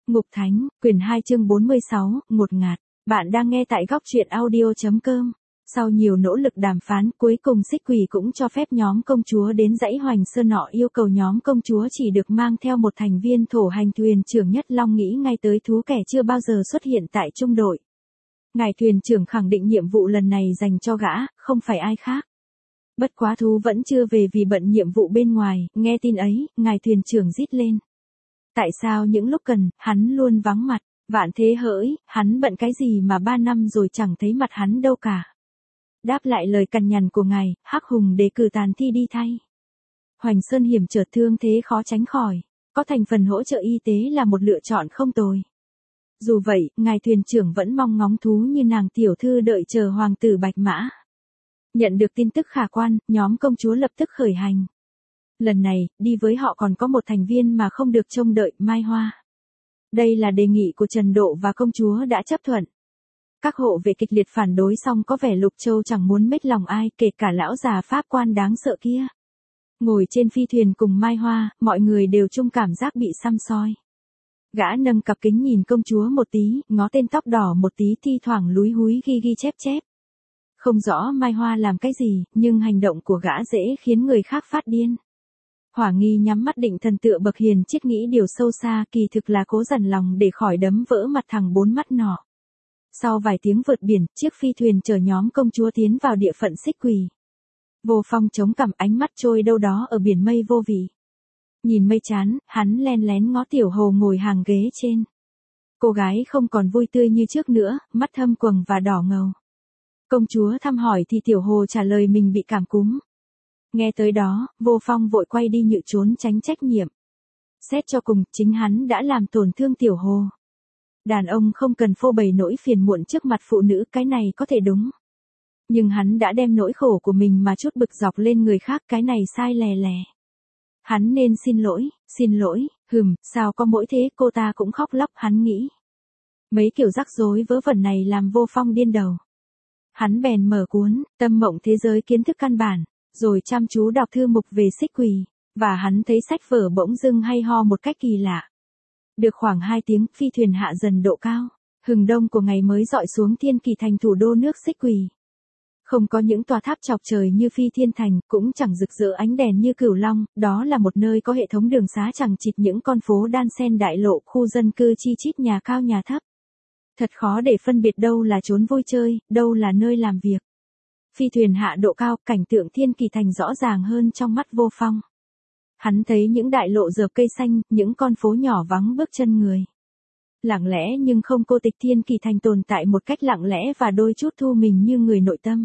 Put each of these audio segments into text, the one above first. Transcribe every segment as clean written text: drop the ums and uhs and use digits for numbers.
Ngục Thánh, quyển 2 chương 46, ngột ngạt. Bạn đang nghe tại góc truyện audio.com. Sau nhiều nỗ lực đàm phán, cuối cùng Xích Quỷ cũng cho phép nhóm công chúa đến dãy Hoành Sơn nọ, yêu cầu nhóm công chúa chỉ được mang theo một thành viên thổ hành thuyền trưởng Nhất Long nghĩ ngay tới thú kẻ chưa bao giờ xuất hiện tại trung đội. Ngài thuyền trưởng khẳng định nhiệm vụ lần này dành cho gã, không phải ai khác. Bất quá thú vẫn chưa về vì bận nhiệm vụ bên ngoài, nghe tin ấy, ngài thuyền trưởng rít lên. Tại sao những lúc cần, hắn luôn vắng mặt, vạn thế hỡi, hắn bận cái gì mà 3 năm rồi chẳng thấy mặt hắn đâu cả. Đáp lại lời cằn nhằn của ngài, Hắc Hùng đề cử tàn thi đi thay. Hoành Sơn hiểm trở thương thế khó tránh khỏi, có thành phần hỗ trợ y tế là một lựa chọn không tồi. Dù vậy, ngài thuyền trưởng vẫn mong ngóng thú như nàng tiểu thư đợi chờ hoàng tử Bạch Mã. Nhận được tin tức khả quan, nhóm công chúa lập tức khởi hành. Lần này, đi với họ còn có một thành viên mà không được trông đợi, Mai Hoa. Đây là đề nghị của Trần Độ và công chúa đã chấp thuận. Các hộ vệ kịch liệt phản đối xong có vẻ Lục Châu chẳng muốn mếch lòng ai, kể cả lão già pháp quan đáng sợ kia. Ngồi trên phi thuyền cùng Mai Hoa, mọi người đều chung cảm giác bị săm soi. Gã nâng cặp kính nhìn công chúa một tí, ngó tên tóc đỏ một tí, thi thoảng lúi húi ghi chép chép. Không rõ Mai Hoa làm cái gì, nhưng hành động của gã dễ khiến người khác phát điên. Hỏa Nghi nhắm mắt định thần tựa bậc hiền triết nghĩ điều sâu xa, kỳ thực là cố dằn lòng để khỏi đấm vỡ mặt thằng bốn mắt nọ. Sau vài tiếng vượt biển, chiếc phi thuyền chở nhóm công chúa tiến vào địa phận Xích Quỷ. Vô Phong chống cằm, ánh mắt trôi đâu đó ở biển mây vô vị. Nhìn mây chán, hắn len lén ngó Tiểu Hồ ngồi hàng ghế trên. Cô gái không còn vui tươi như trước nữa, mắt thâm quầng và đỏ ngầu. Công chúa thăm hỏi thì Tiểu Hồ trả lời mình bị cảm cúm. Nghe tới đó, Vô Phong vội quay đi nhự trốn tránh trách nhiệm. Xét cho cùng, chính hắn đã làm tổn thương Tiểu Hồ. Đàn ông không cần phô bày nỗi phiền muộn trước mặt phụ nữ, cái này có thể đúng. Nhưng hắn đã đem nỗi khổ của mình mà chút bực dọc lên người khác, cái này sai lè lè. Hắn nên xin lỗi, sao có mỗi thế cô ta cũng khóc lóc, hắn nghĩ. Mấy kiểu rắc rối vớ vẩn này làm Vô Phong điên đầu. Hắn bèn mở cuốn Tâm Mộng Thế Giới Kiến Thức Căn Bản, rồi chăm chú đọc thư mục về Xích Quỷ, và hắn thấy sách vở bỗng dưng hay ho một cách kỳ lạ. Được khoảng 2 tiếng, phi thuyền hạ dần độ cao, hừng đông của ngày mới dọi xuống Thiên Kỳ Thành, thủ đô nước Xích Quỷ. Không có những tòa tháp chọc trời như Phi Thiên Thành, cũng chẳng rực rỡ ánh đèn như Cửu Long, đó là một nơi có hệ thống đường xá chằng chịt, những con phố đan xen đại lộ, khu dân cư chi chít, nhà cao nhà thấp. Thật khó để phân biệt đâu là chốn vui chơi, đâu là nơi làm việc. Phi thuyền hạ độ cao, cảnh tượng Thiên Kỳ Thành rõ ràng hơn trong mắt Vô Phong. Hắn thấy những đại lộ dợp cây xanh, những con phố nhỏ vắng bước chân người. Lặng lẽ nhưng không cô tịch, Thiên Kỳ Thành tồn tại một cách lặng lẽ và đôi chút thu mình như người nội tâm.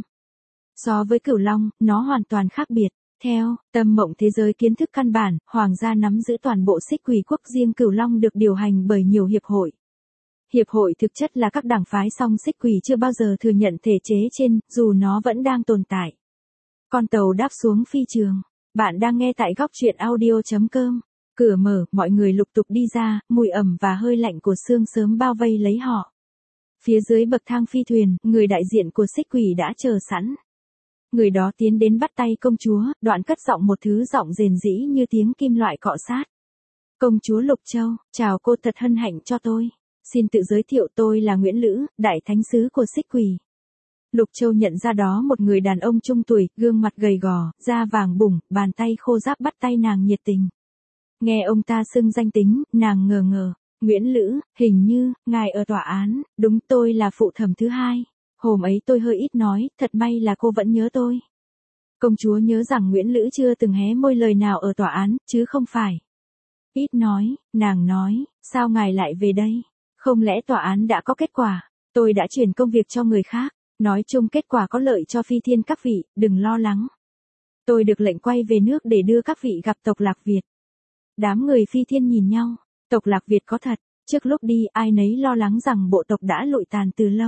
So với Cửu Long, nó hoàn toàn khác biệt. Theo Tâm Mộng Thế Giới Kiến Thức Căn Bản, hoàng gia nắm giữ toàn bộ Xích Quỷ quốc, riêng Cửu Long được điều hành bởi nhiều hiệp hội. Hiệp hội thực chất là các đảng phái, song Xích Quỷ chưa bao giờ thừa nhận thể chế trên, dù nó vẫn đang tồn tại. Con tàu đáp xuống phi trường. Bạn đang nghe tại góc truyện audio.com. Cửa mở, mọi người lục tục đi ra, mùi ẩm và hơi lạnh của sương sớm bao vây lấy họ. Phía dưới bậc thang phi thuyền, người đại diện của Xích Quỷ đã chờ sẵn. Người đó tiến đến bắt tay công chúa, đoạn cất giọng một thứ giọng rền rĩ như tiếng kim loại cọ sát. Công chúa Lục Châu, chào cô, thật hân hạnh cho tôi. Xin tự giới thiệu, tôi là Nguyễn Lữ, đại thánh sứ của Xích Quỷ. Lục Châu nhận ra đó một người đàn ông trung tuổi, gương mặt gầy gò, da vàng bủng, bàn tay khô ráp bắt tay nàng nhiệt tình. Nghe ông ta xưng danh tính, nàng ngờ ngờ. Nguyễn Lữ, hình như, ngài ở tòa án, đúng, tôi là phụ thẩm thứ hai. Hôm ấy tôi hơi ít nói, thật may là cô vẫn nhớ tôi. Công chúa nhớ rằng Nguyễn Lữ chưa từng hé môi lời nào ở tòa án, chứ không phải. Ít nói, nàng nói, sao ngài lại về đây? Không lẽ tòa án đã có kết quả? Tôi đã chuyển công việc cho người khác. Nói chung kết quả có lợi cho Phi Thiên các vị, đừng lo lắng. Tôi được lệnh quay về nước để đưa các vị gặp tộc Lạc Việt. Đám người Phi Thiên nhìn nhau, tộc Lạc Việt có thật, trước lúc đi ai nấy lo lắng rằng bộ tộc đã lụi tàn từ lâu.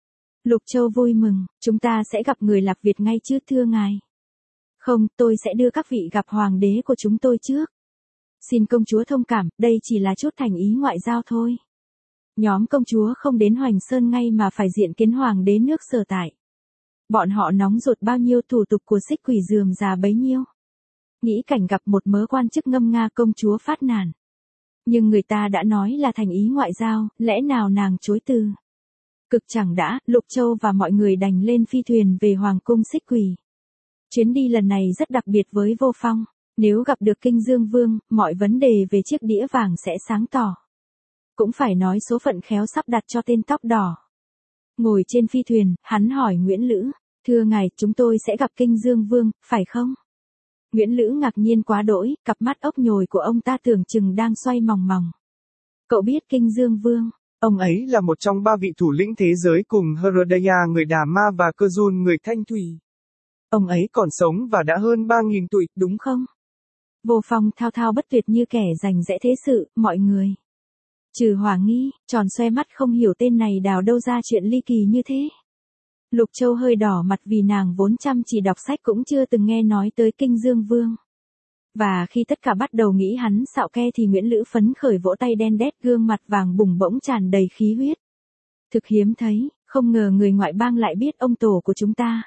Lục Châu vui mừng, chúng ta sẽ gặp người Lạc Việt ngay chứ thưa ngài. Không, tôi sẽ đưa các vị gặp hoàng đế của chúng tôi trước. Xin công chúa thông cảm, đây chỉ là chút thành ý ngoại giao thôi. Nhóm công chúa không đến Hoành Sơn ngay mà phải diện kiến hoàng đế nước sở tại. Bọn họ nóng ruột bao nhiêu, thủ tục của Xích Quỷ rườm rà bấy nhiêu. Nghĩ cảnh gặp một mớ quan chức ngâm nga, công chúa phát nản. Nhưng người ta đã nói là thành ý ngoại giao, lẽ nào nàng chối từ? Cực chẳng đã, Lục Châu và mọi người đành lên phi thuyền về Hoàng cung Xích Quỷ. Chuyến đi lần này rất đặc biệt với Vô Phong, nếu gặp được Kinh Dương Vương, mọi vấn đề về chiếc đĩa vàng sẽ sáng tỏ. Cũng phải nói số phận khéo sắp đặt cho tên tóc đỏ. Ngồi trên phi thuyền, hắn hỏi Nguyễn Lữ, thưa ngài, chúng tôi sẽ gặp Kinh Dương Vương, phải không? Nguyễn Lữ ngạc nhiên quá đỗi, cặp mắt ốc nhồi của ông ta tưởng chừng đang xoay mòng mòng. Cậu biết Kinh Dương Vương? Ông ấy là một trong 3 vị thủ lĩnh thế giới cùng Herodaya người Đà Ma và Cơ Dun người Thanh Thủy. Ông ấy còn sống và đã hơn 3.000 tuổi, đúng không? Vô Phong thao thao bất tuyệt như kẻ rành rẽ thế sự, mọi người. Trừ Hỏa Nghi, tròn xoe mắt không hiểu tên này đào đâu ra chuyện ly kỳ như thế. Lục Châu hơi đỏ mặt vì nàng vốn chăm chỉ đọc sách cũng chưa từng nghe nói tới Kinh Dương Vương. Và khi tất cả bắt đầu nghĩ hắn xạo ke thì Nguyễn Lữ phấn khởi vỗ tay đen đét, gương mặt vàng bùng bỗng tràn đầy khí huyết. Thực hiếm thấy, không ngờ người ngoại bang lại biết ông tổ của chúng ta.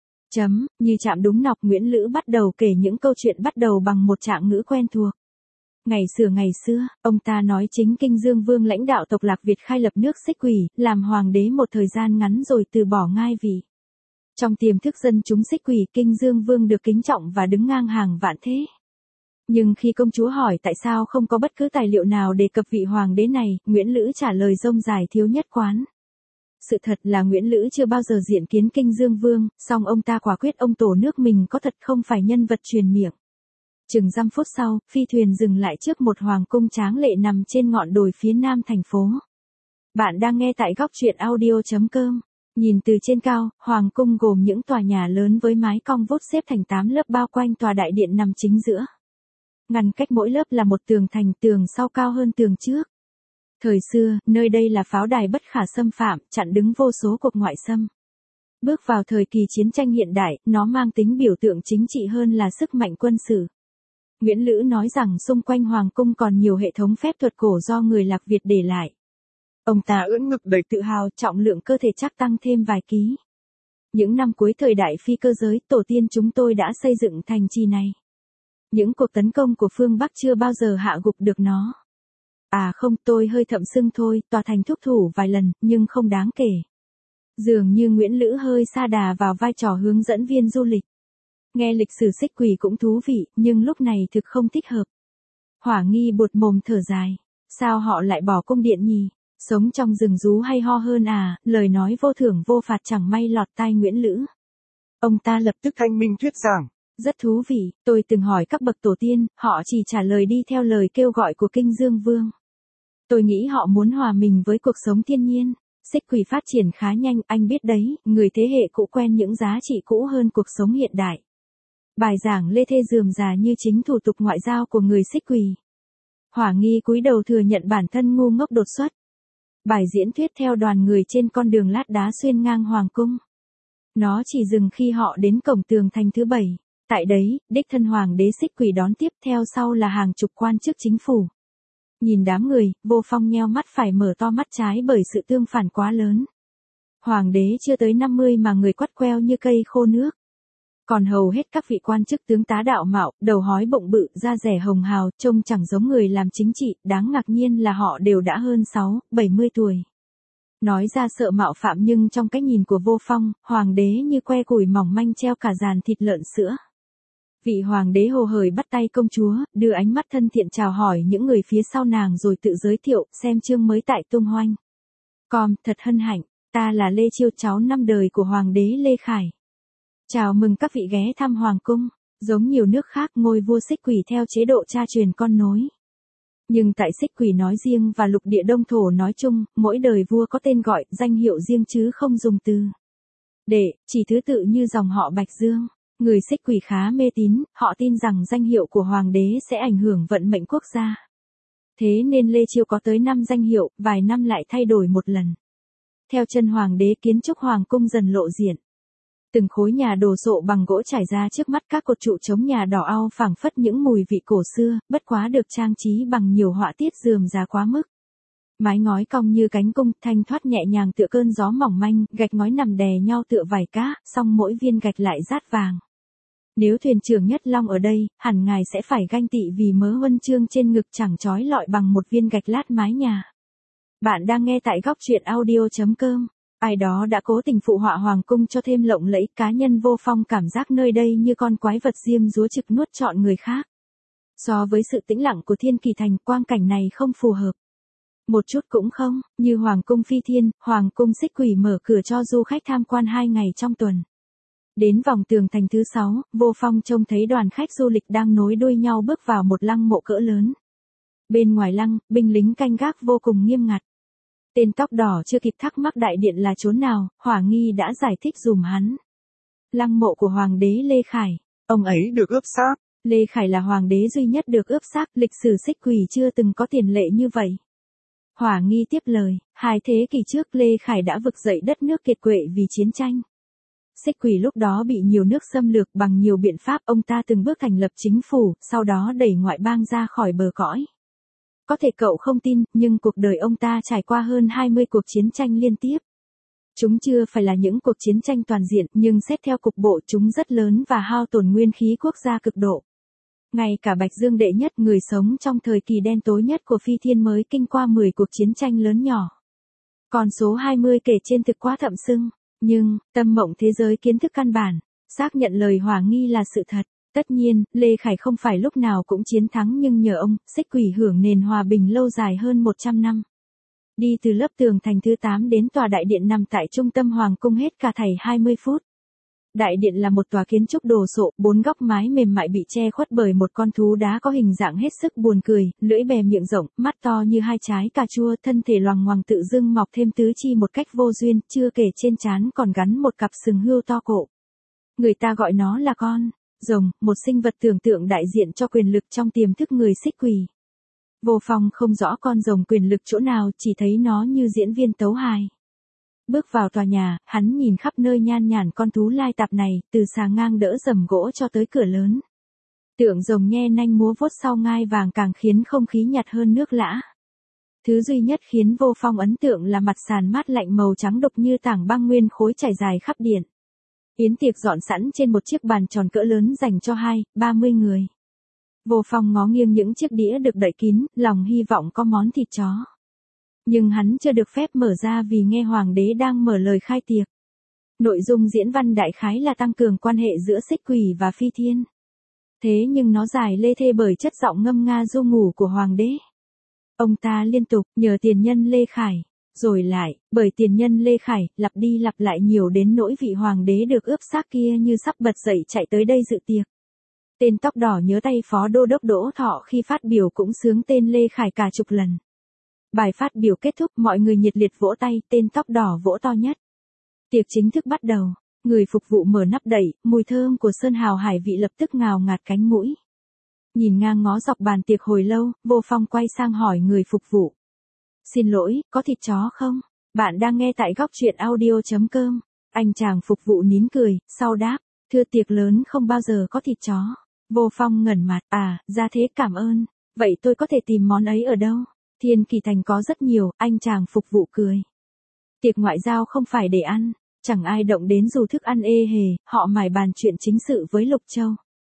Như chạm đúng nọc, Nguyễn Lữ bắt đầu kể những câu chuyện bắt đầu bằng một trạng ngữ quen thuộc. Ngày xưa, ông ta nói chính Kinh Dương Vương lãnh đạo tộc Lạc Việt khai lập nước Xích Quỷ, làm hoàng đế một thời gian ngắn rồi từ bỏ ngai vị. Trong tiềm thức dân chúng Xích Quỷ, Kinh Dương Vương được kính trọng và đứng ngang hàng vạn thế. Nhưng khi công chúa hỏi tại sao không có bất cứ tài liệu nào đề cập vị hoàng đế này, Nguyễn Lữ trả lời rông dài thiếu nhất quán. Sự thật là Nguyễn Lữ chưa bao giờ diện kiến Kinh Dương Vương, song ông ta quả quyết ông tổ nước mình có thật không phải nhân vật truyền miệng. Chừng dăm phút sau, phi thuyền dừng lại trước một hoàng cung tráng lệ nằm trên ngọn đồi phía nam thành phố. Bạn đang nghe tại góc truyện audio.com. Nhìn từ trên cao, hoàng cung gồm những tòa nhà lớn với mái cong vút xếp thành 8 lớp bao quanh tòa đại điện nằm chính giữa. Ngăn cách mỗi lớp là một tường thành, tường sau cao hơn tường trước. Thời xưa, nơi đây là pháo đài bất khả xâm phạm, chặn đứng vô số cuộc ngoại xâm. Bước vào thời kỳ chiến tranh hiện đại, nó mang tính biểu tượng chính trị hơn là sức mạnh quân sự. Nguyễn Lữ nói rằng xung quanh hoàng cung còn nhiều hệ thống phép thuật cổ do người Lạc Việt để lại. Ông ta ưỡn ngực đầy tự hào, trọng lượng cơ thể chắc tăng thêm vài ký. Những năm cuối thời đại phi cơ giới, tổ tiên chúng tôi đã xây dựng thành trì này. Những cuộc tấn công của phương Bắc chưa bao giờ hạ gục được nó. À không, tôi hơi thậm sưng thôi, tòa thành thúc thủ vài lần, nhưng không đáng kể. Dường như Nguyễn Lữ hơi sa đà vào vai trò hướng dẫn viên du lịch. Nghe lịch sử Xích Quỷ cũng thú vị, nhưng lúc này thực không thích hợp. Hỏa Nghi buột mồm thở dài. Sao họ lại bỏ cung điện nhỉ? Sống trong rừng rú hay ho hơn à? Lời nói vô thưởng vô phạt chẳng may lọt tai Nguyễn Lữ. Ông ta lập tức thanh minh thuyết giảng. Rất thú vị, tôi từng hỏi các bậc tổ tiên, họ chỉ trả lời đi theo lời kêu gọi của Kinh Dương Vương. Tôi nghĩ họ muốn hòa mình với cuộc sống thiên nhiên. Xích Quỷ phát triển khá nhanh, anh biết đấy, người thế hệ cũ quen những giá trị cũ hơn cuộc sống hiện đại. Bài giảng lê thê rườm rà như chính thủ tục ngoại giao của người Xích Quỷ. Hỏa Nghi cúi đầu thừa nhận bản thân ngu ngốc đột xuất. Bài diễn thuyết theo đoàn người trên con đường lát đá xuyên ngang hoàng cung. Nó chỉ dừng khi họ đến cổng tường thành thứ 7. Tại đấy, đích thân hoàng đế Xích Quỷ đón tiếp, theo sau là hàng chục quan chức chính phủ. Nhìn đám người, Vô Phong nheo mắt phải mở to mắt trái bởi sự tương phản quá lớn. Hoàng đế chưa tới 50 mà người quắt queo như cây khô nước. Còn hầu hết các vị quan chức tướng tá đạo mạo, đầu hói bụng bự, da dẻ hồng hào, trông chẳng giống người làm chính trị, đáng ngạc nhiên là họ đều đã hơn 60-70 tuổi. Nói ra sợ mạo phạm nhưng trong cái nhìn của Vô Phong, hoàng đế như que củi mỏng manh treo cả dàn thịt lợn sữa. Vị hoàng đế hồ hởi bắt tay công chúa, đưa ánh mắt thân thiện chào hỏi những người phía sau nàng rồi tự giới thiệu, xem chương mới tại Tung Hoành. Thật hân hạnh, ta là Lê Chiêu, cháu 5 đời của hoàng đế Lê Khải. Chào mừng các vị ghé thăm hoàng cung. Giống nhiều nước khác, ngôi vua Xích Quỷ theo chế độ cha truyền con nối. Nhưng tại Xích Quỷ nói riêng và lục địa Đông Thổ nói chung, mỗi đời vua có tên gọi, danh hiệu riêng chứ không dùng từ để, chỉ thứ tự như dòng họ Bạch Dương. Người Xích Quỷ khá mê tín, họ tin rằng danh hiệu của hoàng đế sẽ ảnh hưởng vận mệnh quốc gia. Thế nên Lê Chiêu có tới 5 danh hiệu, vài năm lại thay đổi một lần. Theo chân hoàng đế, kiến trúc hoàng cung dần lộ diện. Từng khối nhà đồ sộ bằng gỗ trải ra trước mắt các cột trụ chống nhà đỏ au phảng phất những mùi vị cổ xưa, bất quá được trang trí bằng nhiều họa tiết rườm rà quá mức. Mái ngói cong như cánh cung, thanh thoát nhẹ nhàng tựa cơn gió mỏng manh, gạch ngói nằm đè nhau tựa vải cá, song mỗi viên gạch lại rát vàng. Nếu thuyền trưởng Nhất Long ở đây, hẳn ngài sẽ phải ganh tị vì mớ huân chương trên ngực chẳng trói lọi bằng một viên gạch lát mái nhà. Bạn đang nghe tại góc truyện audio.com. Ai đó đã cố tình phụ họa hoàng cung cho thêm lộng lẫy, cá nhân Vô Phong cảm giác nơi đây như con quái vật diêm dúa trực nuốt trọn người khác. So với sự tĩnh lặng của Thiên Kỳ Thành, quang cảnh này không phù hợp. Một chút cũng không, như Hoàng cung Phi Thiên, Hoàng cung Xích Quỷ mở cửa cho du khách tham quan 2 ngày trong tuần. Đến vòng tường thành thứ 6, Vô Phong trông thấy đoàn khách du lịch đang nối đuôi nhau bước vào một lăng mộ cỡ lớn. Bên ngoài lăng, binh lính canh gác vô cùng nghiêm ngặt. Tên tóc đỏ chưa kịp thắc mắc đại điện là chốn nào, Hỏa Nghi đã giải thích dùm hắn. Lăng mộ của Hoàng đế Lê Khải. Ông ấy được ướp xác. Lê Khải là hoàng đế duy nhất được ướp xác, lịch sử Xích Quỷ chưa từng có tiền lệ như vậy. Hỏa Nghi tiếp lời, 2 thế kỷ trước Lê Khải đã vực dậy đất nước kiệt quệ vì chiến tranh. Xích Quỷ lúc đó bị nhiều nước xâm lược, bằng nhiều biện pháp ông ta từng bước thành lập chính phủ, sau đó đẩy ngoại bang ra khỏi bờ cõi. Có thể cậu không tin, nhưng cuộc đời ông ta trải qua hơn 20 cuộc chiến tranh liên tiếp. Chúng chưa phải là những cuộc chiến tranh toàn diện, nhưng xét theo cục bộ chúng rất lớn và hao tổn nguyên khí quốc gia cực độ. Ngay cả Bạch Dương đệ nhất, người sống trong thời kỳ đen tối nhất của Phi Thiên mới kinh qua 10 cuộc chiến tranh lớn nhỏ. Còn số 20 kể trên thực quá thậm sưng, nhưng, tâm mộng thế giới kiến thức căn bản, xác nhận lời Hỏa Nghi là sự thật. Tất nhiên, Lê Khải không phải lúc nào cũng chiến thắng, nhưng nhờ ông, Xích Quỷ hưởng nền hòa bình lâu dài hơn 100 năm. Đi từ lớp tường thành thứ 8 đến tòa đại điện nằm tại trung tâm Hoàng cung hết cả thảy 20 phút. Đại điện là một tòa kiến trúc đồ sộ, 4 góc mái mềm mại bị che khuất bởi một con thú đá có hình dạng hết sức buồn cười, lưỡi bè miệng rộng, mắt to như 2 trái cà chua, thân thể loằng ngoằng tự dưng mọc thêm tứ chi một cách vô duyên, chưa kể trên trán còn gắn một cặp sừng hươu to cổ. Người ta gọi nó là con rồng, một sinh vật tưởng tượng đại diện cho quyền lực trong tiềm thức người Xích Quỷ. Vô Phong không rõ con rồng quyền lực chỗ nào, chỉ thấy nó như diễn viên tấu hài. Bước vào tòa nhà, hắn nhìn khắp nơi nhan nhản con thú lai tạp này, từ xà ngang đỡ rầm gỗ cho tới cửa lớn. Tượng rồng nhe nanh múa vuốt sau ngai vàng càng khiến không khí nhạt hơn nước lã. Thứ duy nhất khiến Vô Phong ấn tượng là mặt sàn mát lạnh màu trắng đục như tảng băng nguyên khối trải dài khắp điện. Yến tiệc dọn sẵn trên một chiếc bàn tròn cỡ lớn dành cho 20-30 người. Vô Phong ngó nghiêng những chiếc đĩa được đậy kín, lòng hy vọng có món thịt chó. Nhưng hắn chưa được phép mở ra vì nghe Hoàng đế đang mở lời khai tiệc. Nội dung diễn văn đại khái là tăng cường quan hệ giữa Xích Quỷ và Phi Thiên. Thế nhưng nó dài lê thê bởi chất giọng ngâm nga du ngủ của Hoàng đế. Ông ta liên tục nhờ tiền nhân Lê Khải, rồi lại, bởi tiền nhân Lê Khải, lặp đi lặp lại nhiều đến nỗi vị Hoàng đế được ướp xác kia như sắp bật dậy chạy tới đây dự tiệc. Tên tóc đỏ nhớ tay Phó Đô đốc Đỗ Thọ khi phát biểu cũng xướng tên Lê Khải cả chục lần. Bài phát biểu kết thúc, mọi người nhiệt liệt vỗ tay, tên tóc đỏ vỗ to nhất. Tiệc chính thức bắt đầu, người phục vụ mở nắp đậy, mùi thơm của sơn hào hải vị lập tức ngào ngạt cánh mũi. Nhìn ngang ngó dọc bàn tiệc hồi lâu, Vô Phong quay sang hỏi người phục vụ. Xin lỗi, có thịt chó không? Bạn đang nghe tại góc truyện audio.com. Anh chàng phục vụ nín cười, sau đáp, thưa tiệc lớn không bao giờ có thịt chó. Vô Phong ngẩn mặt, ra thế cảm ơn. Vậy tôi có thể tìm món ấy ở đâu? Thiên Kỳ Thành có rất nhiều, anh chàng phục vụ cười. Tiệc ngoại giao không phải để ăn, chẳng ai động đến dù thức ăn ê hề, họ mải bàn chuyện chính sự với Lục Châu.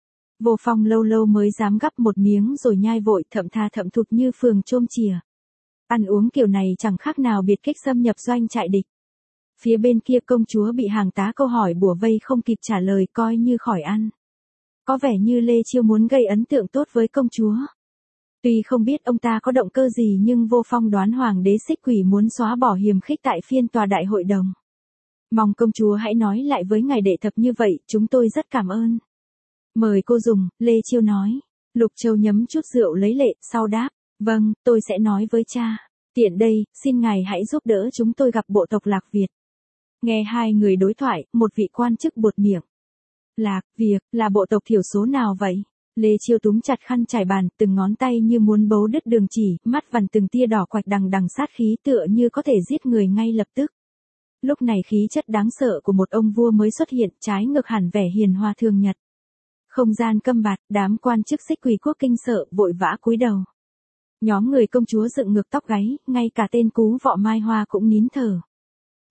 Vô Phong lâu lâu mới dám gắp một miếng rồi nhai vội, thậm tha thậm thụt như phường chôm chìa. Ăn uống kiểu này chẳng khác nào biệt kích xâm nhập doanh trại địch. Phía bên kia công chúa bị hàng tá câu hỏi bủa vây không kịp trả lời, coi như khỏi ăn. Có vẻ như Lê Chiêu muốn gây ấn tượng tốt với công chúa. Tuy không biết ông ta có động cơ gì, nhưng Vô Phong đoán Hoàng đế Xích Quỷ muốn xóa bỏ hiềm khích tại phiên tòa đại hội đồng. Mong công chúa hãy nói lại với ngài đệ thập như vậy, chúng tôi rất cảm ơn. Mời cô dùng, Lê Chiêu nói. Lục Châu nhấm chút rượu lấy lệ, sau đáp, vâng, tôi sẽ nói với cha. Tiện đây, xin ngài hãy giúp đỡ chúng tôi gặp bộ tộc Lạc Việt. Nghe hai người đối thoại, một vị quan chức buột miệng. Lạc Việt, là bộ tộc thiểu số nào vậy? Lê Chiêu túm chặt khăn trải bàn, từng ngón tay như muốn bấu đứt đường chỉ, mắt vằn từng tia đỏ quạch đằng đằng sát khí tựa như có thể giết người ngay lập tức. Lúc này khí chất đáng sợ của một ông vua mới xuất hiện, trái ngược hẳn vẻ hiền hòa thường nhật. Không gian câm bặt, đám quan chức Xích Quỷ quốc kinh sợ, vội vã cúi đầu. Nhóm người công chúa dựng ngược tóc gáy, ngay cả tên cú vọ Mai Hoa cũng nín thở.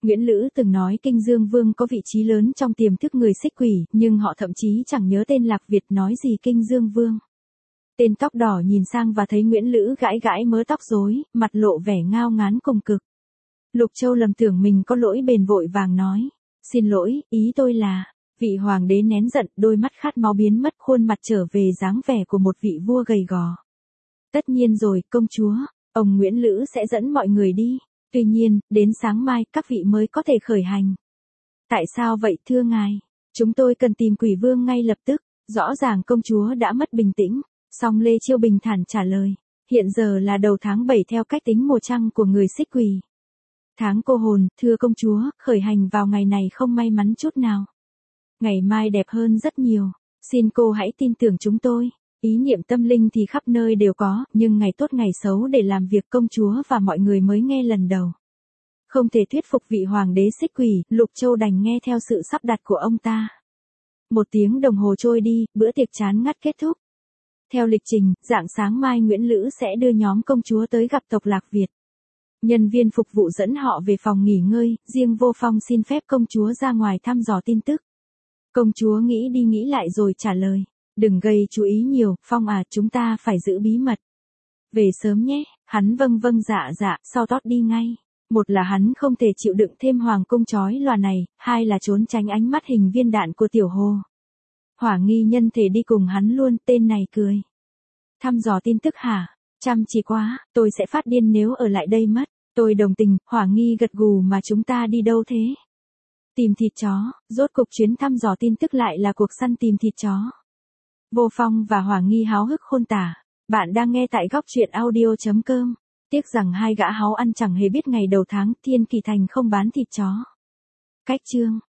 Nguyễn Lữ từng nói Kinh Dương Vương có vị trí lớn trong tiềm thức người xích quỷ, nhưng họ thậm chí chẳng nhớ tên Lạc Việt nói gì Kinh Dương Vương. Tên tóc đỏ nhìn sang và thấy Nguyễn Lữ gãi gãi mớ tóc rối, mặt lộ vẻ ngao ngán cùng cực. Lục Châu lầm tưởng mình có lỗi bèn vội vàng nói. Xin lỗi, ý tôi là... Vị hoàng đế nén giận, đôi mắt khát máu biến mất, khuôn mặt trở về dáng vẻ của một vị vua gầy gò. Tất nhiên rồi, công chúa, ông Nguyễn Lữ sẽ dẫn mọi người đi. Tuy nhiên, đến sáng mai, các vị mới có thể khởi hành. Tại sao vậy thưa ngài? Chúng tôi cần tìm Quỷ Vương ngay lập tức. Rõ ràng công chúa đã mất bình tĩnh. Song Lê Chiêu bình thản trả lời. Hiện giờ là đầu tháng 7 theo cách tính mùa trăng của người xích quỷ. Tháng cô hồn, thưa công chúa, khởi hành vào ngày này không may mắn chút nào. Ngày mai đẹp hơn rất nhiều. Xin cô hãy tin tưởng chúng tôi. Ý niệm tâm linh thì khắp nơi đều có, nhưng ngày tốt ngày xấu để làm việc công chúa và mọi người mới nghe lần đầu. Không thể thuyết phục vị hoàng đế xích quỷ, Lục Châu đành nghe theo sự sắp đặt của ông ta. 1 tiếng đồng hồ trôi đi, bữa tiệc chán ngắt kết thúc. Theo lịch trình, rạng sáng mai Nguyễn Lữ sẽ đưa nhóm công chúa tới gặp tộc Lạc Việt. Nhân viên phục vụ dẫn họ về phòng nghỉ ngơi, riêng Vô Phong xin phép công chúa ra ngoài thăm dò tin tức. Công chúa nghĩ đi nghĩ lại rồi trả lời. Đừng gây chú ý nhiều, Phong à, chúng ta phải giữ bí mật. Về sớm nhé, hắn vâng vâng dạ dạ, sau tót đi ngay. Một là hắn không thể chịu đựng thêm hoàng cung chói lòa này, hai là trốn tránh ánh mắt hình viên đạn của Tiểu Hồ. Hỏa nghi nhân thể đi cùng hắn luôn, tên này cười. Thăm dò tin tức hả? Chăm chỉ quá, tôi sẽ phát điên nếu ở lại đây mất. Tôi đồng tình, Hỏa nghi gật gù mà chúng ta đi đâu thế? Tìm thịt chó, rốt cục chuyến thăm dò tin tức lại là cuộc săn tìm thịt chó. Vô Phong và Hỏa nghi háo hức khôn tả. Bạn đang nghe tại góc truyện audio.com. Tiếc rằng hai gã háu ăn chẳng hề biết ngày đầu tháng Thiên Kỳ Thành không bán thịt chó. Cách chương